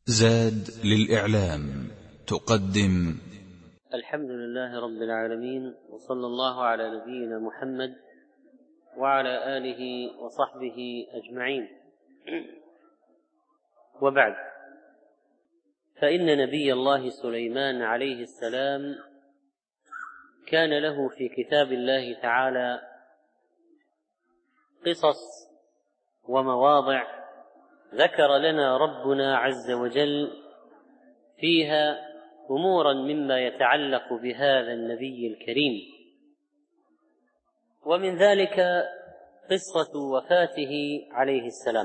زاد للإعلام تقدم. الحمد لله رب العالمين، وصلى الله على نبينا محمد وعلى آله وصحبه أجمعين. وبعد، فإن نبي الله سليمان عليه السلام كان له في كتاب الله تعالى قصص ومواضع ذكر لنا ربنا عز وجل فيها أمورا مما يتعلق بهذا النبي الكريم، ومن ذلك قصة وفاته عليه السلام.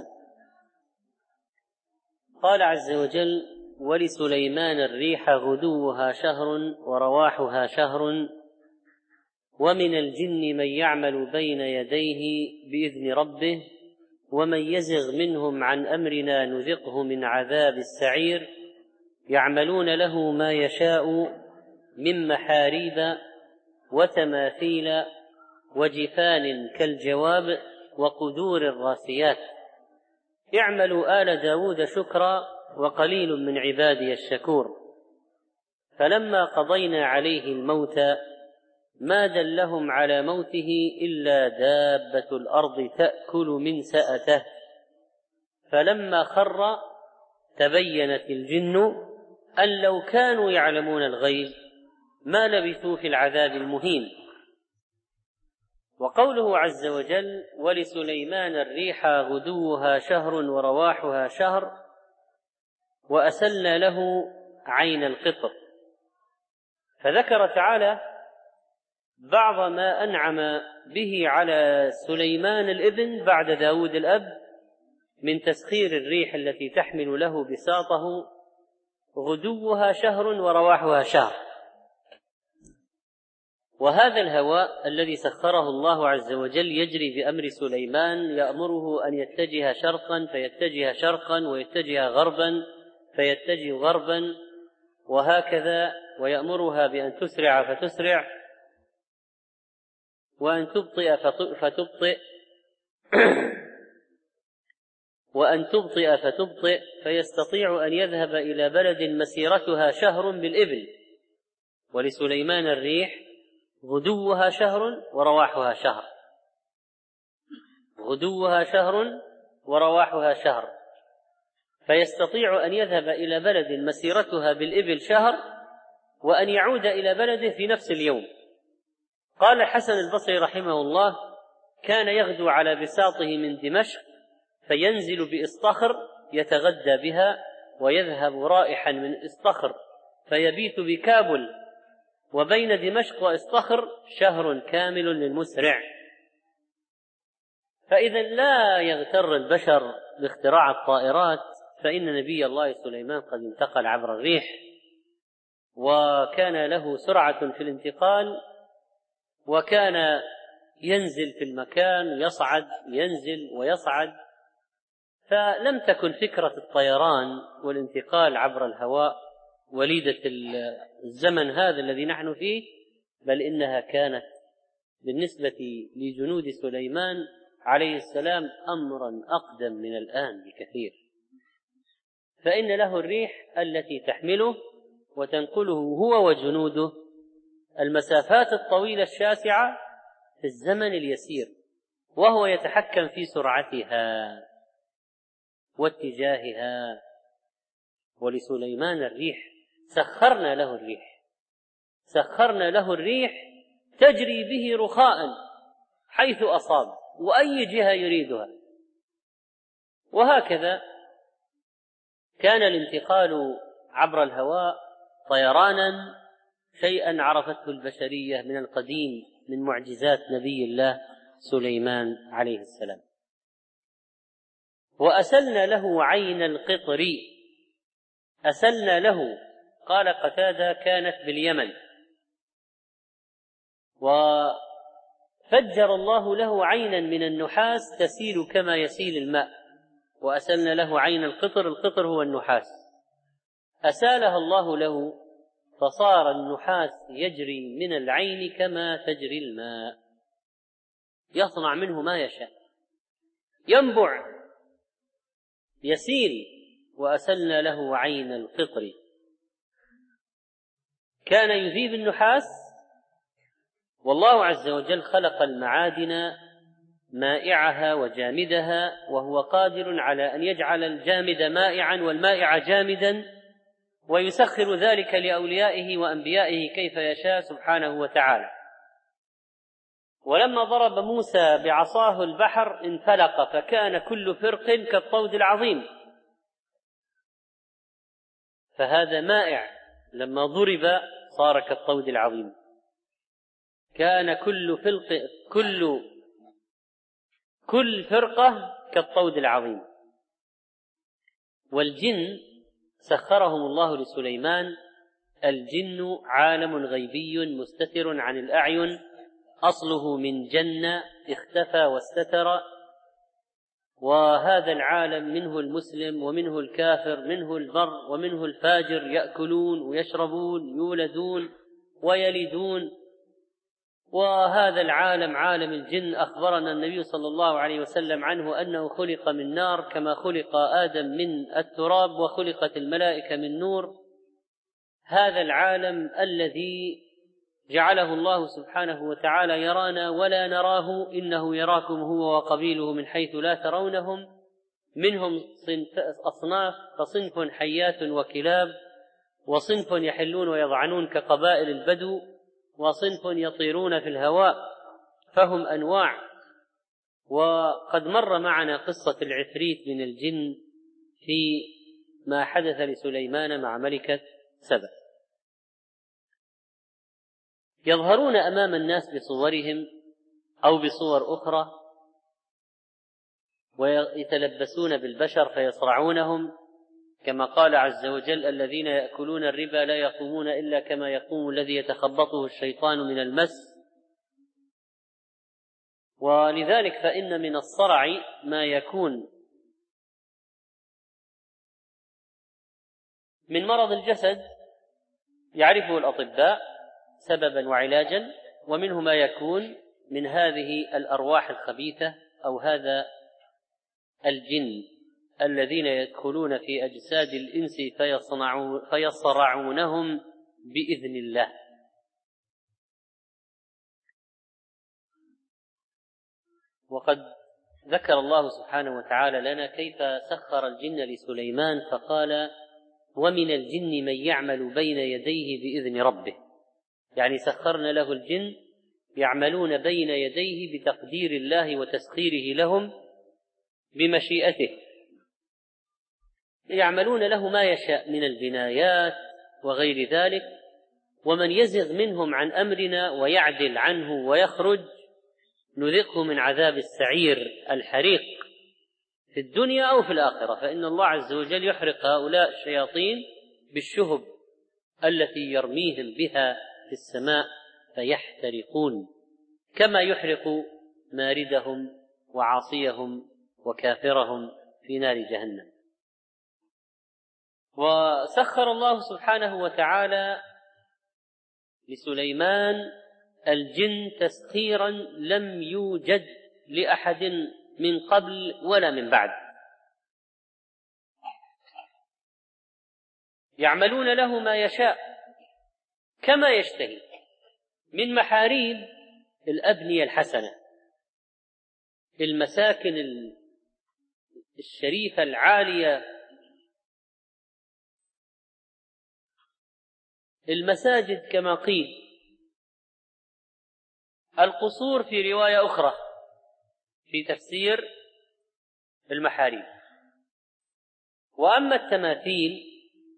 قال عز وجل: ولسليمان الريح غدوها شهر ورواحها شهر ومن الجن من يعمل بين يديه بإذن ربه ومن يزغ منهم عن أمرنا نذقه من عذاب السعير يعملون له ما يشاء من محاريب وتماثيل وجفان كالجواب وقدور الراسيات اعملوا آل داود شكرا وقليل من عبادي الشكور. فلما قضينا عليه الموت ما دلهم على موته إلا دابة الأرض تأكل من سأته فلما خر تبينت الجن أن لو كانوا يعلمون الغيب ما لبثوا في العذاب المهين. وقوله عز وجل: ولسليمان الريح غدوها شهر ورواحها شهر وأسلنا له عين القطر، فذكر تعالى بعض ما أنعم به على سليمان الابن بعد داود الأب من تسخير الريح التي تحمل له بساطه غدوها شهر ورواحها شهر. وهذا الهواء الذي سخره الله عز وجل يجري بأمر سليمان، يأمره أن يتجه شرقا فيتجه شرقا، ويتجه غربا فيتجه غربا، وهكذا، ويأمرها بأن تسرع فتسرع وأن تبطئ فتبطئ وأن تبطئ فتبطئ، فيستطيع أن يذهب إلى بلد مسيرتها شهر بالإبل. ولسليمان الريح غدوها شهر ورواحها شهر، غدوها شهر ورواحها شهر، فيستطيع أن يذهب إلى بلد مسيرتها بالإبل شهر وأن يعود إلى بلده في نفس اليوم. قال الحسن البصري رحمه الله: كان يغدو على بساطه من دمشق فينزل بإصطخر يتغدى بها، ويذهب رائحا من إصطخر فيبيت بكابل، وبين دمشق وإصطخر شهر كامل للمسرع. فإذا لا يغتر البشر باختراع الطائرات، فإن نبي الله سليمان قد انتقل عبر الريح، وكان له سرعة في الانتقال، وكان ينزل في المكان، يصعد ينزل ويصعد. فلم تكن فكرة الطيران والانتقال عبر الهواء وليدة الزمن هذا الذي نحن فيه، بل إنها كانت بالنسبة لجنود سليمان عليه السلام أمرا أقدم من الآن بكثير. فإن له الريح التي تحمله وتنقله هو وجنوده المسافات الطويلة الشاسعة في الزمن اليسير، وهو يتحكم في سرعتها واتجاهها. ولسليمان الريح سخرنا له الريح تجري به رخاء حيث أصاب وأي جهة يريدها. وهكذا كان الانتقال عبر الهواء طيرانا شيئا عرفته البشرية من القديم من معجزات نبي الله سليمان عليه السلام. وأسلنا له عين القطر، أسلنا له، قال قتادة كانت باليمن، وفجر الله له عينا من النحاس تسيل كما يسيل الماء. وأسلنا له عين القطر، القطر هو النحاس، أسالها الله له فصار النحاس يجري من العين كما تجري الماء، يصنع منه ما يشاء، ينبع يسيل وأسلنا له عين القطر. كان يذيب النحاس، والله عز وجل خلق المعادن مائعها وجامدها، وهو قادر على أن يجعل الجامد مائعا والمائع جامدا، ويسخر ذلك لأوليائه وأنبيائه كيف يشاء سبحانه وتعالى. ولما ضرب موسى بعصاه البحر انفلق فكان كل فرق كالطود العظيم، فهذا مائع لما ضرب صار كالطود العظيم. كان كل فرقة كالطود العظيم. والجن سخرهم الله لسليمان. الجن عالم غيبي مستتر عن الأعين، أصله من جنة اختفى واستتر، وهذا العالم منه المسلم ومنه الكافر، منه البر ومنه الفاجر، يأكلون ويشربون، يولدون ويلدون. وهذا العالم عالم الجن أخبرنا النبي صلى الله عليه وسلم عنه أنه خلق من نار كما خلق آدم من التراب وخلقت الملائكة من نور. هذا العالم الذي جعله الله سبحانه وتعالى يرانا ولا نراه، إنه يراكم هو وقبيله من حيث لا ترونهم. منهم أصناف، فصنف حيات وكلاب، وصنف يحلون ويضعنون كقبائل البدو، وصنف يطيرون في الهواء، فهم أنواع. وقد مر معنا قصة العفريت من الجن في ما حدث لسليمان مع ملكة سبأ. يظهرون أمام الناس بصورهم أو بصور أخرى، ويتلبسون بالبشر فيصرعونهم، كما قال عز وجل: الذين يأكلون الربا لا يقومون إلا كما يقوم الذي يتخبطه الشيطان من المس. ولذلك فإن من الصرع ما يكون من مرض الجسد يعرفه الأطباء سببا وعلاجا، ومنه ما يكون من هذه الأرواح الخبيثة أو هذا الجن الذين يدخلون في أجساد الإنس فيصرعونهم بإذن الله. وقد ذكر الله سبحانه وتعالى لنا كيف سخر الجن لسليمان، فقال: ومن الجن من يعمل بين يديه بإذن ربه. يعني سخرنا له الجن يعملون بين يديه بتقدير الله وتسخيره لهم بمشيئته، يعملون له ما يشاء من البنايات وغير ذلك. ومن يزغ منهم عن أمرنا ويعدل عنه ويخرج نذقه من عذاب السعير الحريق في الدنيا أو في الآخرة. فإن الله عز وجل يحرق هؤلاء الشياطين بالشهب التي يرميهم بها في السماء فيحترقون، كما يحرق ماردهم وعاصيهم وكافرهم في نار جهنم. وسخر الله سبحانه وتعالى لسليمان الجن تسخيرا لم يوجد لأحد من قبل ولا من بعد. يعملون له ما يشاء كما يشتهي من محاريب الأبنية الحسنة، المساكن الشريفة العالية، المساجد كما قيل، القصور في رواية أخرى في تفسير المحاريب. وأما التماثيل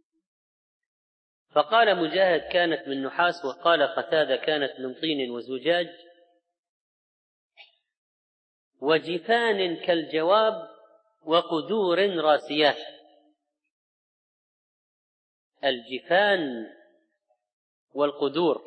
فقال مجاهد كانت من نحاس، وقال قتادة كانت من طين وزجاج وجفان كالجواب وقدور راسيات. الجفان والقدور،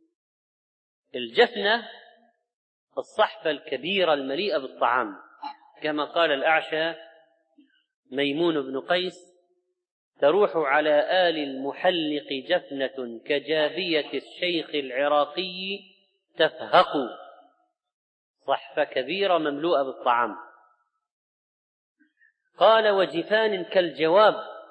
الجفنة الصحفة الكبيرة المليئة بالطعام، كما قال الأعشى ميمون بن قيس: تروح على آل المحلق جفنة كجابية الشيخ العراقي تفهق. صحفة كبيرة مملوءة بالطعام. قال: وجفان كالجواب،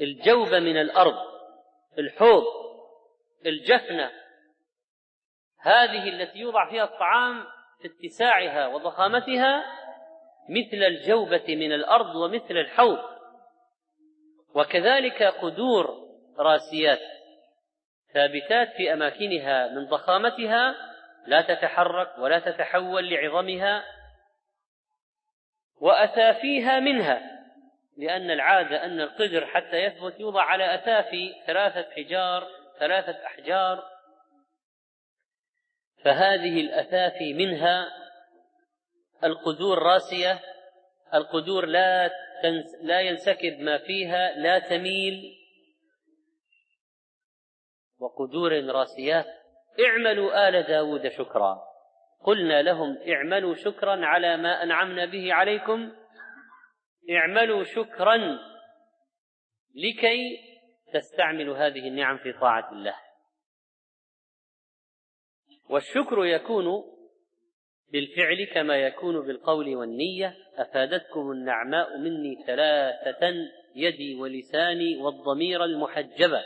الجوب من الأرض، الحوض، الجفنة، هذه التي يوضع فيها الطعام في اتساعها وضخامتها مثل الجوبة من الأرض ومثل الحوض. وكذلك قدور راسيات ثابتات في أماكنها من ضخامتها، لا تتحرك ولا تتحول لعظمها، وأثافيها منها، لأن العادة أن القدر حتى يثبت يوضع على أثافي 3 أحجار، فهذه الأثافي منها القدور راسية، القدور لا ينسكب ما فيها، لا تميل، وقدور راسيات. اعملوا آل داود شكرا، قلنا لهم اعملوا شكرا على ما أنعمنا به عليكم، اعملوا شكرا لكي تستعملوا هذه النعم في طاعة الله. والشكر يكون بالفعل كما يكون بالقول والنية. أفادتكم النعماء مني 3 يدي ولساني والضمير المحجبة.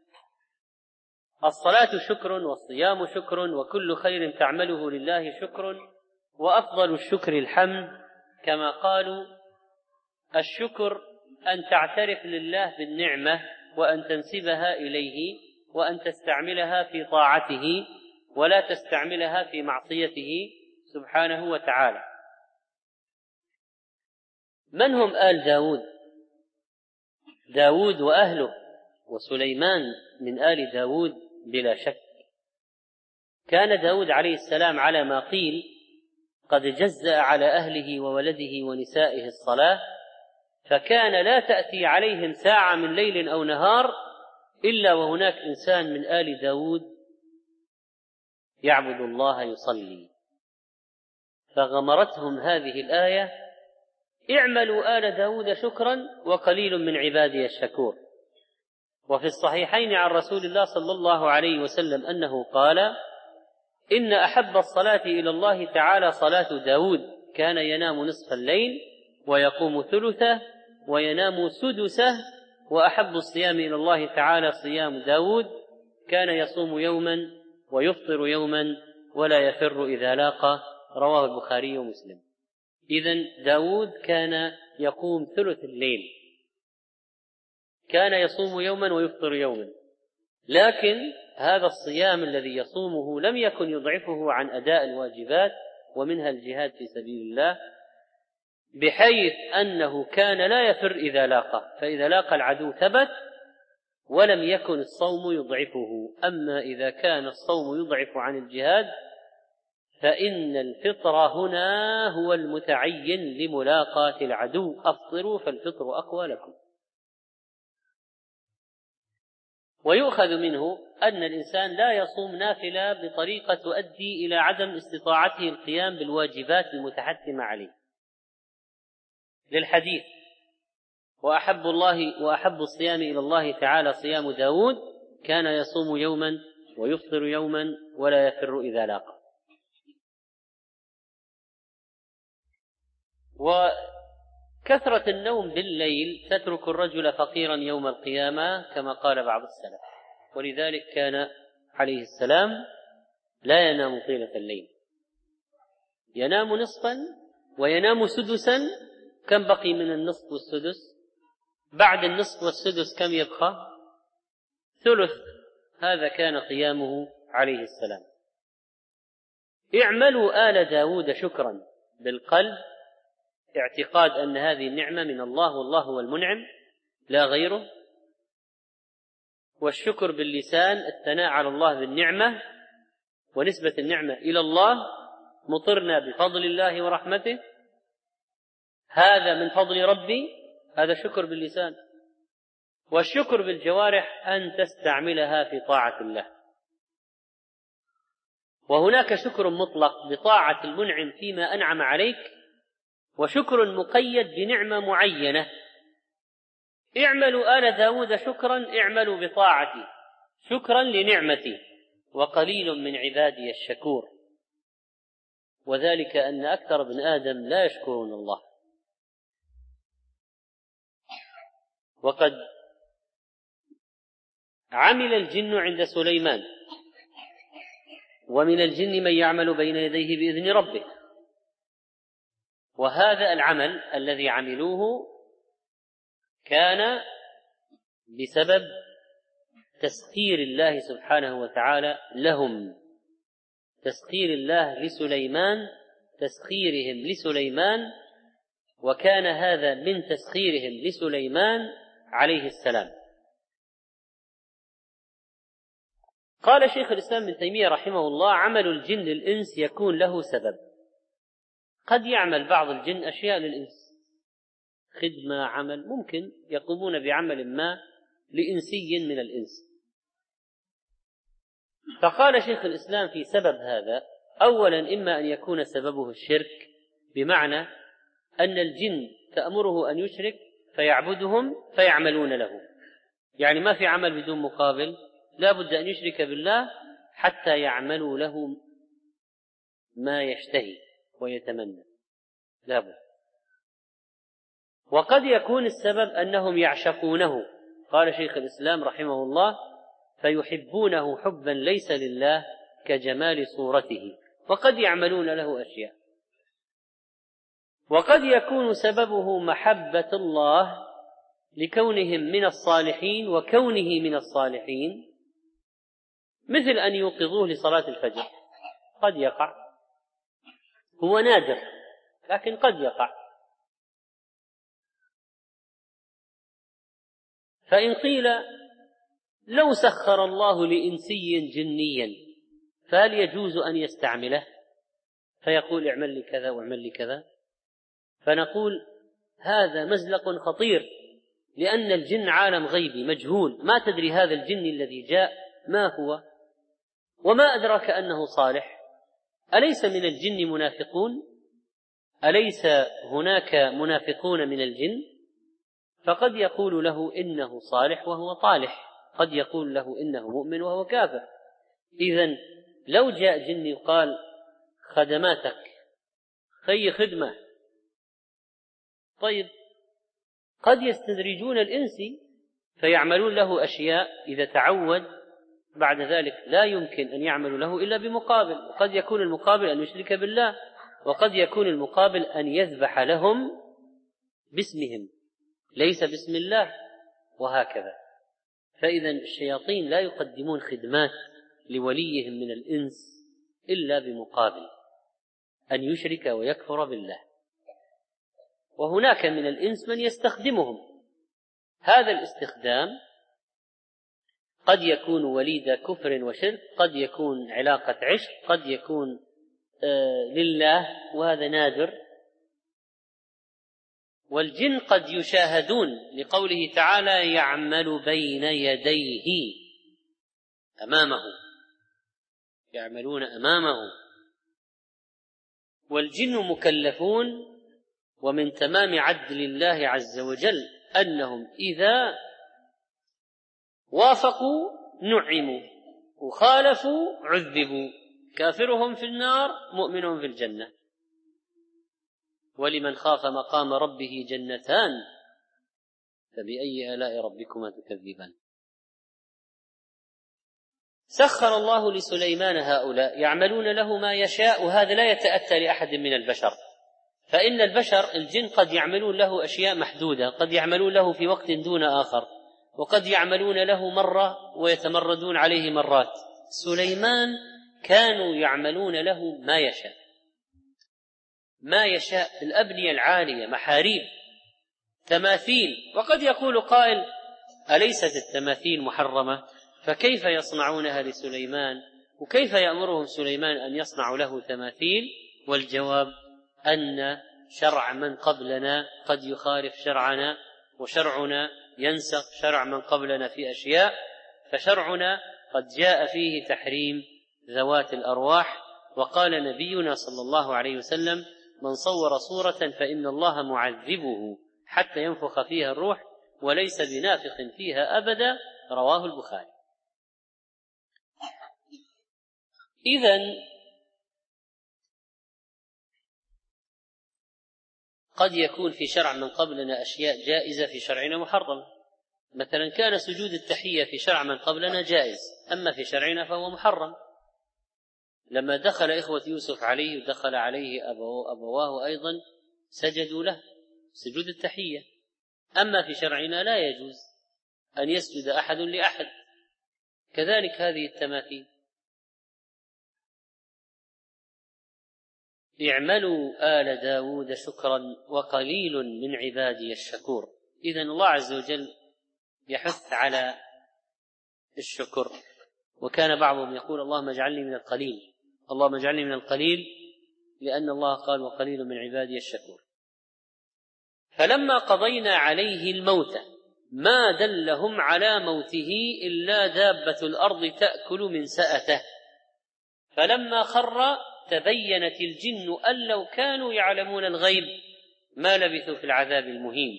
الصلاة شكر، والصيام شكر، وكل خير تعمله لله شكر، وأفضل الشكر الحمد، كما قالوا الشكر أن تعترف لله بالنعمة وأن تنسبها إليه وأن تستعملها في طاعته ولا تستعملها في معصيته سبحانه وتعالى. من هم آل داود؟ داود وأهله، وسليمان من آل داود بلا شك. كان داود عليه السلام على ما قيل قد جزأ على أهله وولده ونسائه الصلاة، فكان لا تأتي عليهم ساعة من ليل أو نهار إلا وهناك إنسان من آل داود يعبد الله يصلي. فغمرتهم هذه الآية: اعملوا آل داود شكرا وقليل من عبادي الشكور. وفي الصحيحين عن رسول الله صلى الله عليه وسلم أنه قال: إن أحب الصلاة إلى الله تعالى صلاة داود، كان ينام نصف الليل ويقوم ثلثه وينام سدسه، وأحب الصيام إلى الله تعالى صيام داود، كان يصوم يوما ويفطر يوما ولا يفر إذا لاقى، رواه البخاري ومسلم. إذن داود كان يقوم ثلث الليل، كان يصوم يوما ويفطر يوما، لكن هذا الصيام الذي يصومه لم يكن يضعفه عن أداء الواجبات ومنها الجهاد في سبيل الله، بحيث أنه كان لا يفر إذا لاقى، فإذا لاقى العدو ثبت ولم يكن الصوم يضعفه. أما إذا كان الصوم يضعف عن الجهاد فإن الفطر هنا هو المتعين لملاقاة العدو، أفطروا فالفطر أقوى لكم. ويؤخذ منه أن الإنسان لا يصوم نافلة بطريقة تؤدي إلى عدم استطاعته القيام بالواجبات المتحتمة عليه، للحديث: وأحب الصيام إلى الله تعالى صيام داود، كان يصوم يوما ويفطر يوما ولا يفر إذا لاقى. وكثرة النوم بالليل تترك الرجل فقيرا يوم القيامة كما قال بعض السلف، ولذلك كان عليه السلام لا ينام طيلة الليل، ينام نصفا وينام سدسا. كم بقي من النصف والسدس؟ بعد النصف والسدس كم يبقى؟ ثلث. هذا كان قيامه عليه السلام. اعملوا آل داود شكرا بالقلب، اعتقاد أن هذه النعمة من الله والله هو المنعم لا غيره، والشكر باللسان الثناء على الله بالنعمة ونسبة النعمة إلى الله: مطرنا بفضل الله ورحمته، هذا من فضل ربي، هذا شكر باللسان. والشكر بالجوارح أن تستعملها في طاعة الله. وهناك شكر مطلق بطاعة المنعم فيما أنعم عليك، وشكر مقيد بنعمة معينة. اعملوا آل داود شكرا، اعملوا بطاعتي شكرا لنعمتي، وقليل من عبادي الشكور. وذلك أن أكثر ابن آدم لا يشكرون الله. وقد عمل الجن عند سليمان، ومن الجن من يعمل بين يديه بإذن ربه. وهذا العمل الذي عملوه كان بسبب تسخير الله سبحانه وتعالى لهم، تسخير الله لسليمان، تسخيرهم لسليمان، وكان هذا من تسخيرهم لسليمان عليه السلام. قال شيخ الإسلام ابن تيمية رحمه الله: عمل الجن للإنس يكون له سبب. قد يعمل بعض الجن أشياء للإنس، خدمة، عمل، ممكن يقومون بعمل ما لإنسي من الإنس. فقال شيخ الإسلام في سبب هذا: أولا، إما أن يكون سببه الشرك، بمعنى أن الجن تأمره أن يشرك فيعبدهم فيعملون له، يعني ما في عمل بدون مقابل، لا بد أن يشرك بالله حتى يعملوا له ما يشتهي ويتمنى، لا بد. وقد يكون السبب أنهم يعشقونه، قال شيخ الإسلام رحمه الله: فيحبونه حبا ليس لله كجمال صورته، وقد يعملون له أشياء. وقد يكون سببه محبة الله لكونهم من الصالحين وكونه من الصالحين، مثل أن يوقظوه لصلاة الفجر، قد يقع، هو نادر لكن قد يقع. فإن قيل: لو سخر الله لإنسي جنيا فهل يجوز أن يستعمله فيقول اعمل لي كذا واعمل لي كذا؟ فنقول: هذا مزلق خطير، لأن الجن عالم غيبي مجهول، ما تدري هذا الجن الذي جاء ما هو، وما أدراك أنه صالح. أليس من الجن منافقون؟ أليس هناك منافقون من الجن؟ فقد يقول له إنه صالح وهو طالح، قد يقول له إنه مؤمن وهو كافر. إذن لو جاء جن يقال خدماتك خي خدمة، طيب قد يستدرجون الإنسي فيعملون له أشياء إذا تعود بعد ذلك لا يمكن أن يعملوا له إلا بمقابل، وقد يكون المقابل أن يشرك بالله، وقد يكون المقابل أن يذبح لهم باسمهم ليس باسم الله، وهكذا. فإذا الشياطين لا يقدمون خدمات لوليهم من الإنس إلا بمقابل أن يشرك ويكفر بالله. وهناك من الإنس من يستخدمهم، هذا الاستخدام قد يكون وليد كفر وشرك، قد يكون علاقة عشق، قد يكون لله، وهذا نادر. والجن قد يشاهدون، لقوله تعالى: يعمل بين يديه، أمامه، يعملون أمامه. والجن مكلفون، ومن تمام عدل الله عز وجل أنهم إذا وافقوا نعموا وخالفوا عذبوا، كافرهم في النار مؤمنهم في الجنة. ولمن خاف مقام ربه جنتان، فبأي آلاء ربكما تكذبان. سخر الله لسليمان هؤلاء يعملون له ما يشاء، وهذا لا يتأتى لأحد من البشر، فإن البشر الجن قد يعملون له أشياء محدودة، قد يعملون له في وقت دون آخر، وقد يعملون له مرة ويتمردون عليه مرات. سليمان كانوا يعملون له ما يشاء، ما يشاء، الأبنية العالية، محاريب، تماثيل. وقد يقول قائل: أليست التماثيل محرمة؟ فكيف يصنعونها لسليمان؟ وكيف يأمرهم سليمان أن يصنعوا له تماثيل؟ والجواب أن شرع من قبلنا قد يخالف شرعنا، وشرعنا ينسخ شرع من قبلنا في أشياء، فشرعنا قد جاء فيه تحريم ذوات الأرواح. وقال نبينا صلى الله عليه وسلم: من صور صورة فإن الله معذبه حتى ينفخ فيها الروح، وليس بنافخ فيها أبدا، رواه البخاري. إذن قد يكون في شرع من قبلنا أشياء جائزة، في شرعنا محرمة، مثلا كان سجود التحية في شرع من قبلنا جائز، أما في شرعنا فهو محرم. لما دخل إخوة يوسف عليه ودخل عليه أبواه أيضا سجدوا له سجود التحية، أما في شرعنا لا يجوز أن يسجد أحد لأحد. كذلك هذه التماثيل. اعملوا آل داود شكرا وقليل من عبادي الشكور. إذن الله عز وجل يحث على الشكر، وكان بعضهم يقول اللهم اجعلني من القليل، اللهم اجعلني من القليل، لأن الله قال وقليل من عبادي الشكور. فلما قضينا عليه الموت ما دلهم على موته إلا دابة الأرض تأكل من سأته، فلما خر تبينت الجن أن لو كانوا يعلمون الغيب ما لبثوا في العذاب المهين.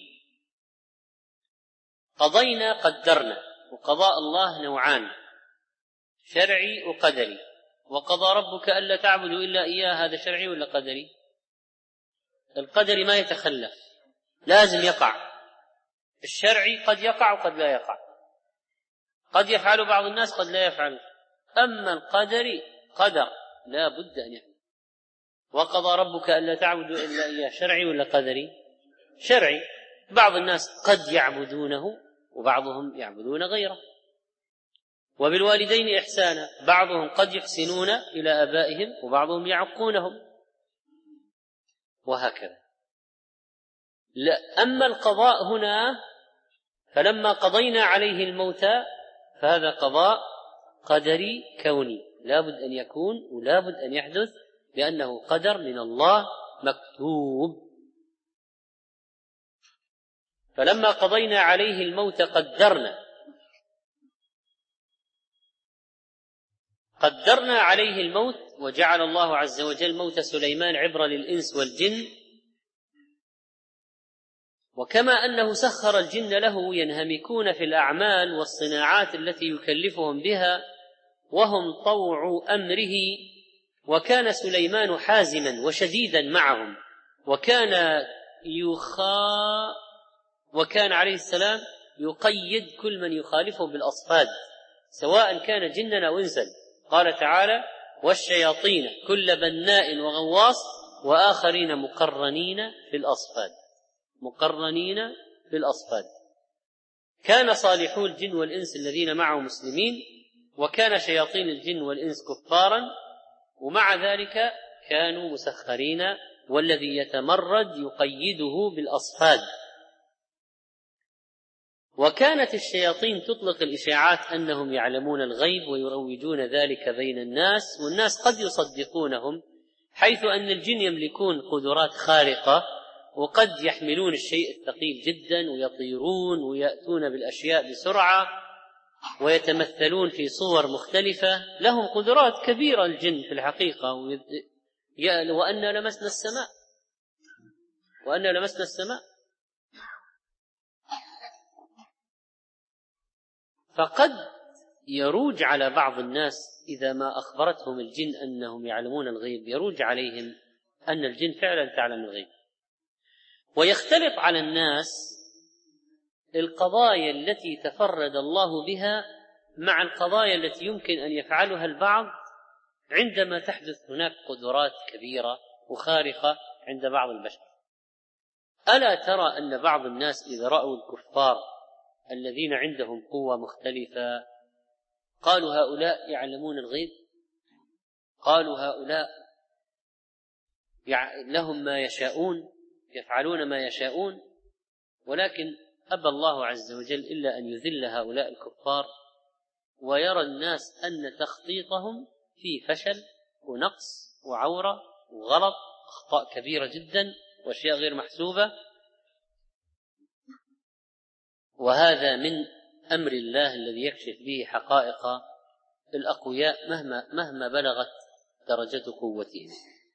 قضينا قدرنا، وقضاء الله نوعان: شرعي وقدري. وقضى ربك ألا تعبدوا إلا إياه، هذا شرعي ولا قدري؟ القدري ما يتخلف، لازم يقع. الشرعي قد يقع وقد لا يقع، قد يفعل بعض الناس قد لا يفعل. أما القدري قدر لا بد أن يفعل. وقضى ربك ألا تعبدوا إلا إياه، شرعي ولا قدري؟ شرعي. بعض الناس قد يعبدونه وبعضهم يعبدون غيره. وبالوالدين إحسانا، بعضهم قد يحسنون إلى آبائهم وبعضهم يعقونهم، وهكذا. أما القضاء هنا فلما قضينا عليه الموت فهذا قضاء قدري كوني، لا بد أن يكون ولا بد أن يحدث، لأنه قدر من الله مكتوب. فلما قضينا عليه الموت قدرنا عليه الموت، وجعل الله عز وجل موت سليمان عبرة للإنس والجن. وكما أنه سخر الجن له ينهمكون في الأعمال والصناعات التي يكلفهم بها وهم طوع أمره، وكان سليمان حازما وشديدا معهم، وكان عليه السلام يقيد كل من يخالفه بالأصفاد سواء كان جنا أو إنسا. قال تعالى: والشياطين كل بناء وغواص وآخرين مقرنين في الأصفاد. كان صالحو الجن والإنس الذين معه مسلمين، وكان شياطين الجن والإنس كفارا، ومع ذلك كانوا مسخرين، والذي يتمرد يقيده بالأصفاد. وكانت الشياطين تطلق الإشاعات أنهم يعلمون الغيب ويروجون ذلك بين الناس، والناس قد يصدقونهم، حيث أن الجن يملكون قدرات خارقة، وقد يحملون الشيء الثقيل جدا ويطيرون ويأتون بالأشياء بسرعة ويتمثلون في صور مختلفة. لهم قدرات كبيرة الجن في الحقيقة. وأنا لمسنا السماء. فقد يروج على بعض الناس إذا ما أخبرتهم الجن أنهم يعلمون الغيب، يروج عليهم أن الجن فعلا تعلم الغيب. ويختلط على الناس القضايا التي تفرد الله بها مع القضايا التي يمكن أن يفعلها البعض عندما تحدث هناك قدرات كبيرة وخارقة عند بعض البشر. ألا ترى أن بعض الناس إذا رأوا الكفار الذين عندهم قوة مختلفة قالوا هؤلاء يعلمون الغيب، قالوا هؤلاء لهم ما يشاءون، يفعلون ما يشاءون، ولكن أبى الله عز وجل إلا أن يذل هؤلاء الكفار، ويرى الناس أن تخطيطهم فيه فشل ونقص وعورة وغلط، أخطاء كبيرة جدا وأشياء غير محسوبة. وهذا من أمر الله الذي يكشف به حقائق الأقوياء مهما بلغت درجة قوتهم.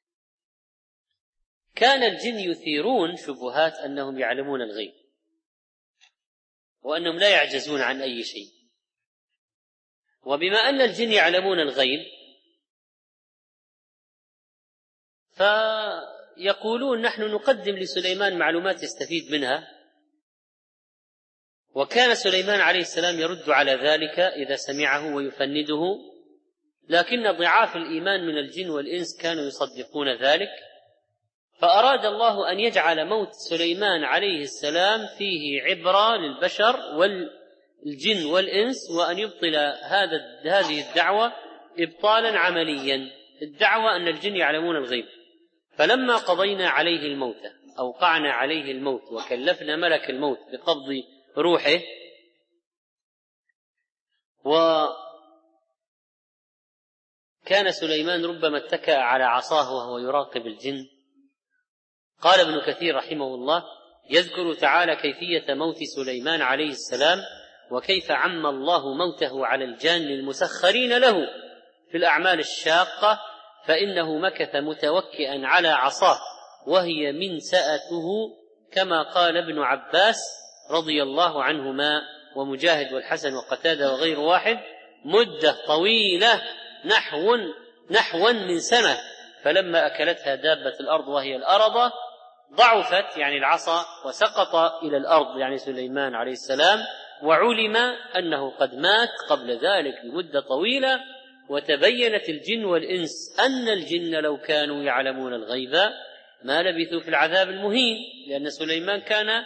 كان الجن يثيرون شبهات أنهم يعلمون الغيب وأنهم لا يعجزون عن أي شيء. وبما أن الجن يعلمون الغيب فيقولون نحن نقدم لسليمان معلومات يستفيد منها، وكان سليمان عليه السلام يرد على ذلك إذا سمعه ويفنده، لكن ضعاف الإيمان من الجن والإنس كانوا يصدقون ذلك، فأراد الله أن يجعل موت سليمان عليه السلام فيه عبرة للبشر والجن والإنس، وأن يبطل هذه الدعوة إبطالا عمليا، الدعوة أن الجن يعلمون الغيب. فلما قضينا عليه الموت، أوقعنا عليه الموت وكلفنا ملك الموت بقبض روحه، وكان سليمان ربما اتكأ على عصاه وهو يراقب الجن. قال ابن كثير رحمه الله: يذكر تعالى كيفية موت سليمان عليه السلام، وكيف عم الله موته على الجان المسخرين له في الأعمال الشاقة، فإنه مكث متوكئا على عصاه وهي منسأته، كما قال ابن عباس رضي الله عنهما ومجاهد والحسن وقتادة وغير واحد: مدة طويلة نحو من سنة، فلما أكلتها دابة الأرض وهي الأرضة ضعفت يعني العصا وسقط إلى الأرض يعني سليمان عليه السلام، وعلم أنه قد مات قبل ذلك بمدة طويلة. وتبينت الجن والإنس أن الجن لو كانوا يعلمون الغيب ما لبثوا في العذاب المهين، لأن سليمان كان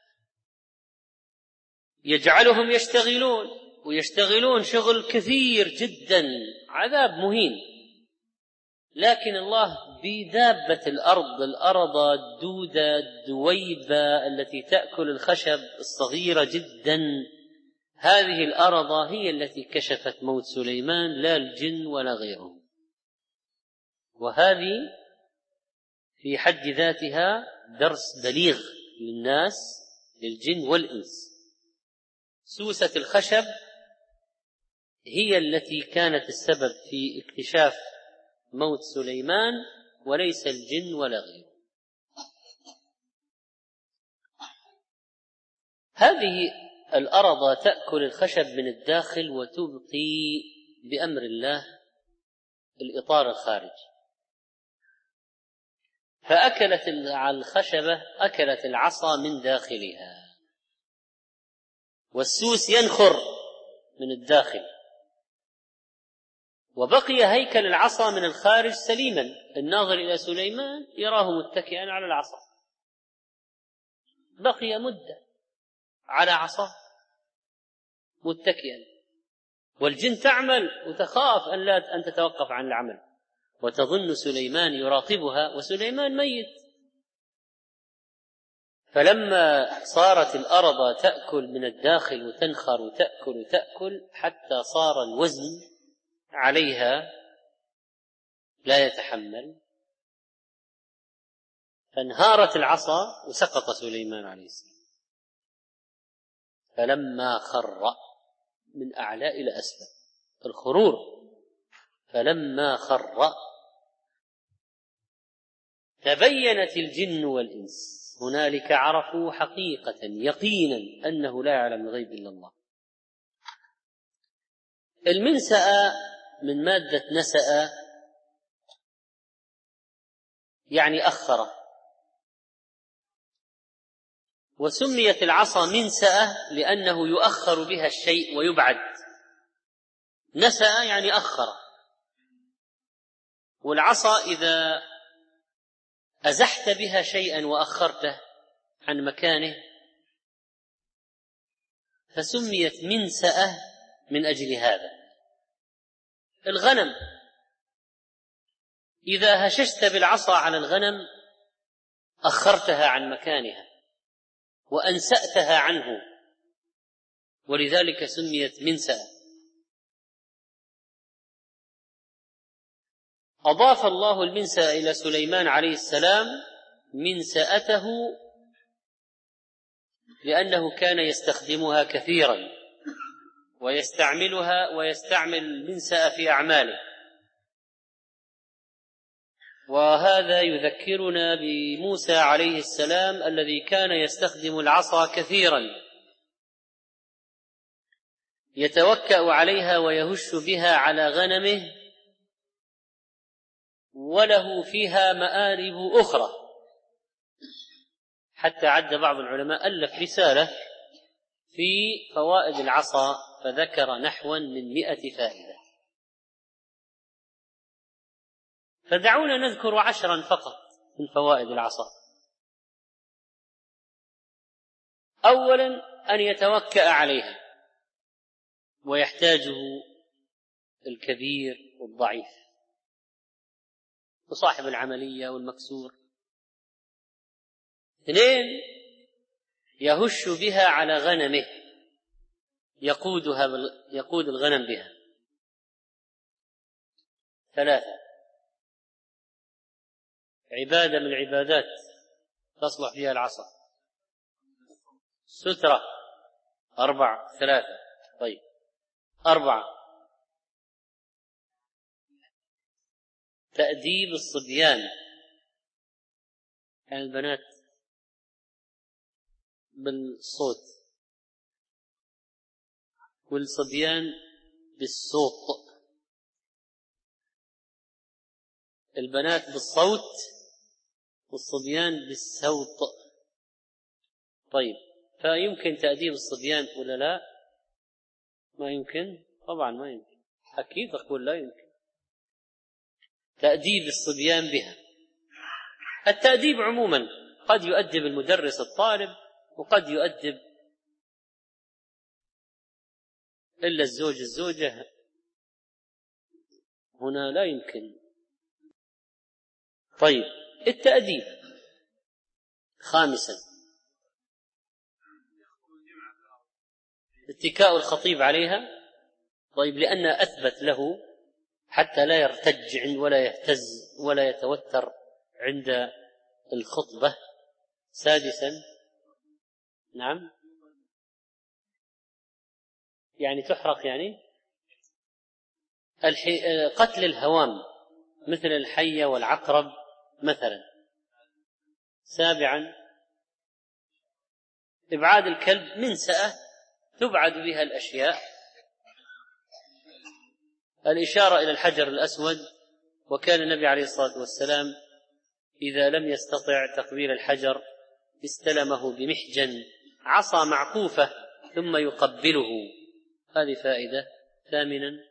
يجعلهم يشتغلون شغل كثير جدا، عذاب مهين. لكن الله بدابة الأرض الدودة الدويبة التي تأكل الخشب الصغيرة جدا، هذه الأرض هي التي كشفت موت سليمان، لا الجن ولا غيرهم. وهذه في حد ذاتها درس بليغ للناس، للجن والإنس. سوسة الخشب هي التي كانت السبب في اكتشاف موت سليمان، وليس الجن ولا غيره. هذه الأرض تأكل الخشب من الداخل وتبقي بأمر الله الإطار الخارجي، فأكلت الخشبة، أكلت العصا من داخلها، والسوس ينخر من الداخل، وبقي هيكل العصا من الخارج سليما. الناظر إلى سليمان يراه متكئا على العصا، بقي مدة على عصا متكئا، والجن تعمل وتخاف أن تتوقف عن العمل، وتظن سليمان يراقبها وسليمان ميت. فلما صارت الأرض تأكل من الداخل وتنخر وتأكل حتى صار الوزن عليها لا يتحمل، فانهارت العصا وسقط سليمان عليه السلام. فلما خر من أعلى إلى أسفل، الخرور، فلما خر تبينت الجن والإنس، هنالك عرفوا حقيقة يقينا أنه لا يعلم الغيب إلا الله. المنسأ من مادة نسأ يعني أخر، وسميت العصا منسأة لأنه يؤخر بها الشيء ويبعد. نسأ يعني أخر، والعصا إذا أزحت بها شيئا وأخرته عن مكانه فسميت منسأة من أجل هذا. الغنم إذا هششت بالعصا على الغنم أخرتها عن مكانها وأنسأتها عنه، ولذلك سميت منسأة. أضاف الله المنسأة إلى سليمان عليه السلام منسأته لأنه كان يستخدمها كثيرا ويستعمل المنسأة في أعماله. وهذا يذكرنا بموسى عليه السلام الذي كان يستخدم العصا كثيرا، يتوكأ عليها ويهش بها على غنمه، وله فيها مآرب أخرى، حتى عد بعض العلماء ألف رسالة في فوائد العصا فذكر نحوا من 100 فائدة، فدعونا نذكر 10 فقط من فوائد العصا. أولا أن يتوكأ عليها، ويحتاجه الكبير والضعيف وصاحب العملية والمكسور. 2 يهش بها على غنمه، يقود الغنم بها. 3 عبادة من العبادات تصلح فيها العصا. سترة. 3 طيب 4 تأديب الصبيان، يعني البنات بالصوت والصبيان بالصوت، البنات بالصوت والصبيان بالسوط. طيب فيمكن تأديب الصبيان ولا لا؟ ما يمكن، طبعا ما يمكن، أكيد أقول لا يمكن تأديب الصبيان بها. التأديب عموما قد يؤدب المدرس الطالب، وقد يؤدب إلا الزوجة، هنا لا يمكن. طيب التأديب. 5 اتكاء الخطيب عليها، طيب لأن أثبت له حتى لا يرتج ولا يهتز ولا يتوتر عند الخطبة. 6 نعم يعني تحرق، يعني قتل الهوام مثل الحية والعقرب مثلا. 7 إبعاد الكلب، منسأة تبعد بها الأشياء. الإشارة إلى الحجر الأسود، وكان النبي عليه الصلاة والسلام إذا لم يستطع تقبيل الحجر استلمه بمحجن عصا معقوفة ثم يقبله. هذه فائدة. 8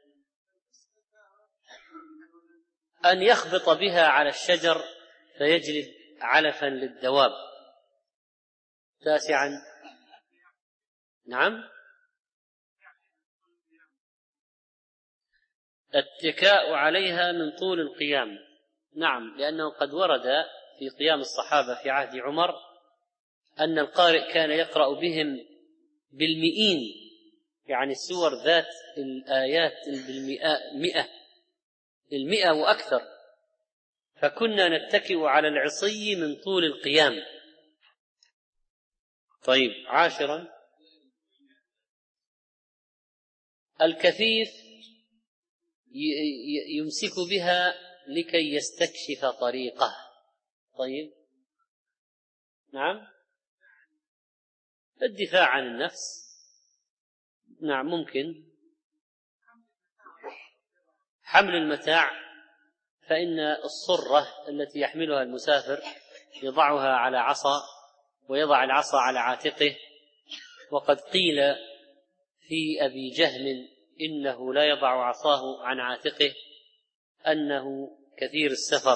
أن يخبط بها على الشجر فيجلب علفا للدواب. 9 نعم الاتكاء عليها من طول القيام، نعم، لأنه قد ورد في قيام الصحابة في عهد عمر أن القارئ كان يقرأ بهم بالمئين، يعني السور ذات الآيات بالمئة وأكثر، فكنا نتكئ على العصي من طول القيام. طيب 10 الكفيف يمسك بها لكي يستكشف طريقه. طيب نعم الدفاع عن النفس، نعم ممكن. حمل المتاع، فإن الصرة التي يحملها المسافر يضعها على عصا ويضع العصا على عاتقه، وقد قيل في أبي جهل إنه لا يضع عصاه عن عاتقه أنه كثير السفر،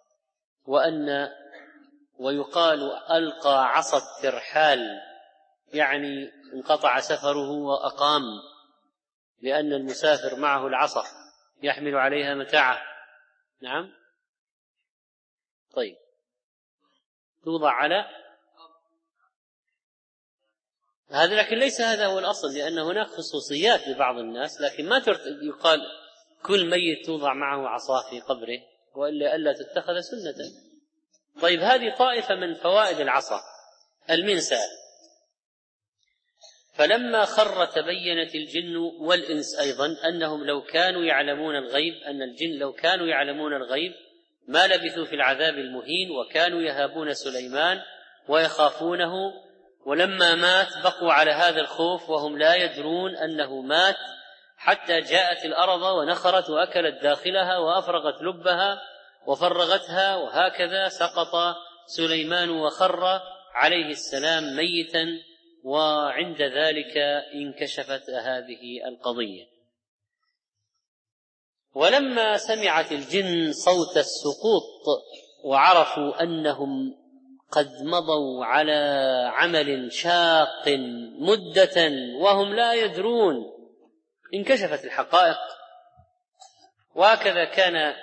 ويقال ألقى عصا الترحال، يعني انقطع سفره وأقام، لأن المسافر معه العصا يحمل عليها متاعه. نعم طيب توضع على هذا، لكن ليس هذا هو الأصل، لأن هناك خصوصيات لبعض الناس، لكن ما يقال كل ميت توضع معه عصاه في قبره، وإلا ألا تتخذ سنة. طيب هذه طائفة من فوائد العصا. المنسأة، فلما خر تبينت الجن والإنس أيضا أنهم لو كانوا يعلمون الغيب، أن الجن لو كانوا يعلمون الغيب ما لبثوا في العذاب المهين، وكانوا يهابون سليمان ويخافونه، ولما مات بقوا على هذا الخوف وهم لا يدرون أنه مات، حتى جاءت الأرض ونخرت وأكلت داخلها وأفرغت لبها وفرغتها، وهكذا سقط سليمان وخر عليه السلام ميتا وعند ذلك انكشفت هذه القضية. ولما سمعت الجن صوت السقوط وعرفوا أنهم قد مضوا على عمل شاق مدة وهم لا يدرون انكشفت الحقائق. وهكذا كان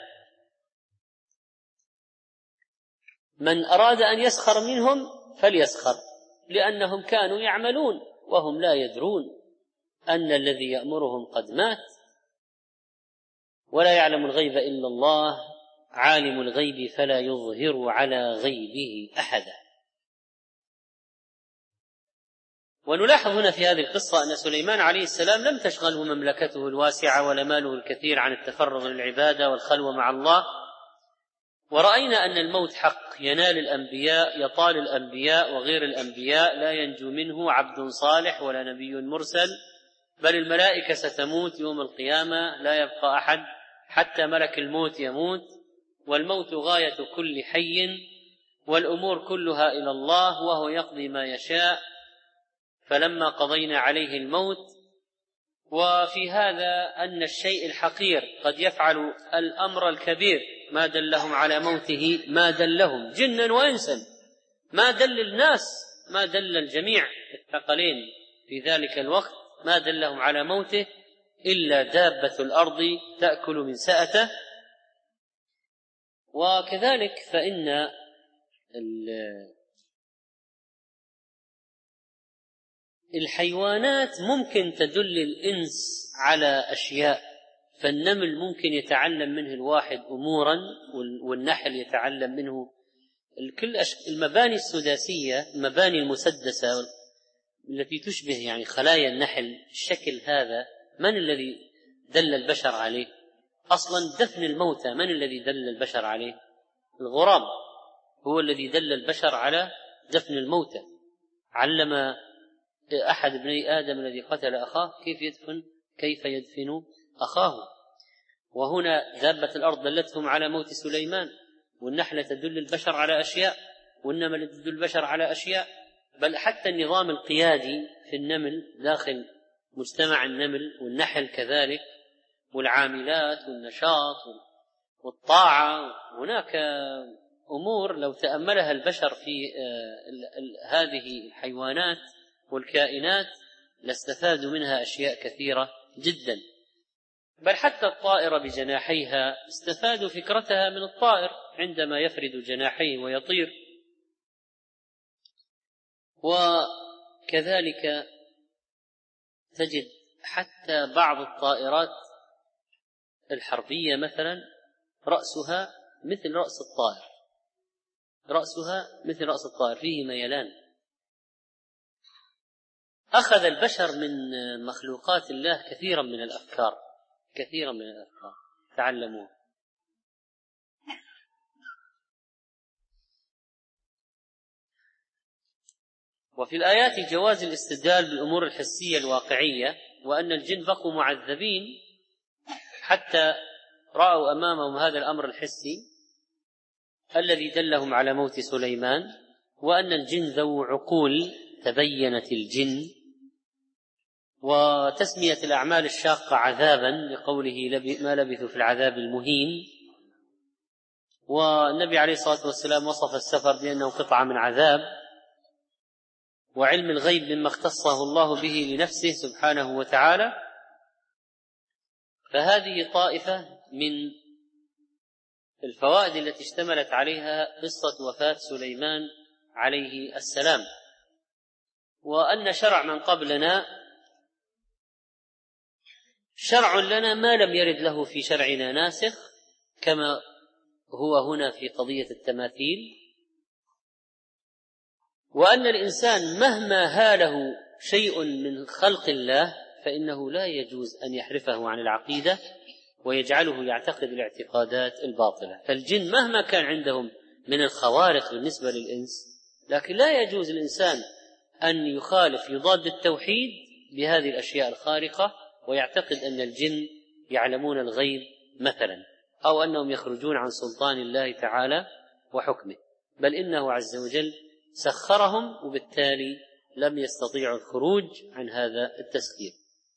من أراد أن يسخر منهم فليسخر، لأنهم كانوا يعملون وهم لا يدرون أن الذي يأمرهم قد مات. ولا يعلم الغيب إلا الله، عالم الغيب فلا يظهر على غيبه أحدا. ونلاحظ هنا في هذه القصة أن سليمان عليه السلام لم تشغله مملكته الواسعة ولا ماله الكثير عن التفرغ للعبادة والخلوة مع الله. ورأينا أن الموت حق ينال الأنبياء، يطال الأنبياء وغير الأنبياء، لا ينجو منه عبد صالح ولا نبي مرسل، بل الملائكة ستموت يوم القيامة، لا يبقى أحد حتى ملك الموت يموت. والموت غاية كل حي، والأمور كلها إلى الله وهو يقضي ما يشاء. فلما قضينا عليه الموت، وفي هذا أن الشيء الحقير قد يفعل الأمر الكبير، ما دلهم على موته ما دلهم جنا وإنسا، ما دل الناس، ما دل الجميع الثقلين في ذلك الوقت، ما دلهم على موته إلا دابة الأرض تأكل من سأته. وكذلك فإن الحيوانات ممكن تدل الإنس على أشياء، فالنمل ممكن يتعلم منه الواحد أمورا، والنحل يتعلم منه. المباني السداسية، المباني المسدسة التي تشبه يعني خلايا النحل، الشكل هذا من الذي دل البشر عليه؟ أصلا دفن الموتى من الذي دل البشر عليه؟ الغراب هو الذي دل البشر على دفن الموتى. علم أحد ابني آدم الذي قتل أخاه كيف يدفن أخاه. وهنا دابة الأرض دلتهم على موت سليمان، والنحلة تدل البشر على أشياء، والنمل تدل البشر على أشياء، بل حتى النظام القيادي في النمل داخل مجتمع النمل والنحل كذلك، والعاملات والنشاط والطاعة. هناك أمور لو تأملها البشر في هذه الحيوانات والكائنات لاستفادوا منها أشياء كثيرة جدا. بل حتى الطائرة بجناحيها استفادوا فكرتها من الطائر عندما يفرد جناحيه ويطير. وكذلك تجد حتى بعض الطائرات الحربية مثلا رأسها مثل رأس الطائر، رأسها مثل رأس الطائر، فيه ميلان. أخذ البشر من مخلوقات الله كثيرا من الأفكار تعلموه. وفي الآيات جواز الاستدلال بالأمور الحسية الواقعية، وأن الجن بقوا معذبين حتى رأوا أمامهم هذا الأمر الحسي الذي دلهم على موت سليمان، وأن الجن ذو عقول تبينت الجن. وتسمية الأعمال الشاقة عذابا لقوله ما لبثوا في العذاب المهين. والنبي عليه الصلاة والسلام وصف السفر بأنه قطعة من عذاب. وعلم الغيب مما اختصه الله به لنفسه سبحانه وتعالى. فهذه طائفة من الفوائد التي اشتملت عليها قصة وفاة سليمان عليه السلام. وأن شرع من قبلنا شرع لنا ما لم يرد له في شرعنا ناسخ، كما هو هنا في قضية التماثيل. وأن الإنسان مهما هاله شيء من خلق الله فإنه لا يجوز أن يحرفه عن العقيدة ويجعله يعتقد الاعتقادات الباطلة. فالجن مهما كان عندهم من الخوارق بالنسبة للإنس، لكن لا يجوز الإنسان أن يخالف يضاد التوحيد بهذه الأشياء الخارقة ويعتقد أن الجن يعلمون الغيب مثلا، أو أنهم يخرجون عن سلطان الله تعالى وحكمه، بل إنه عز وجل سخرهم وبالتالي لم يستطيعوا الخروج عن هذا التسخير.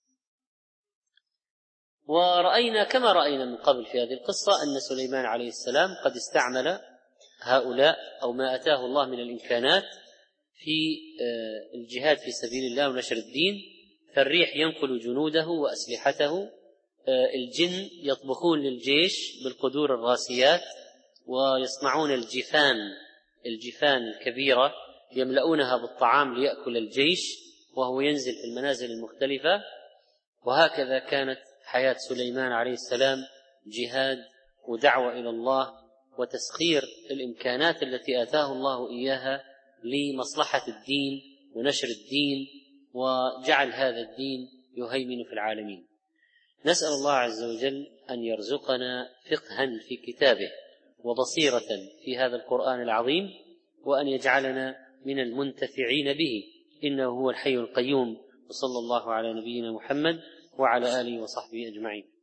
ورأينا كما رأينا من قبل في هذه القصة أن سليمان عليه السلام قد استعمل هؤلاء أو ما أتاه الله من الإمكانات في الجهاد في سبيل الله ونشر الدين. فالريح ينقل جنوده وأسلحته، الجن يطبخون للجيش بالقدور الراسيات ويصنعون الجفان الكبيرة يملؤونها بالطعام ليأكل الجيش وهو ينزل في المنازل المختلفة. وهكذا كانت حياة سليمان عليه السلام جهاد ودعوة إلى الله وتسخير الإمكانات التي آتاه الله إياها لمصلحة الدين ونشر الدين وجعل هذا الدين يهيمن في العالمين. نسأل الله عز وجل أن يرزقنا فقها في كتابه وبصيرة في هذا القرآن العظيم، وأن يجعلنا من المنتفعين به، إنه هو الحي القيوم. وصلى الله على نبينا محمد وعلى آله وصحبه أجمعين.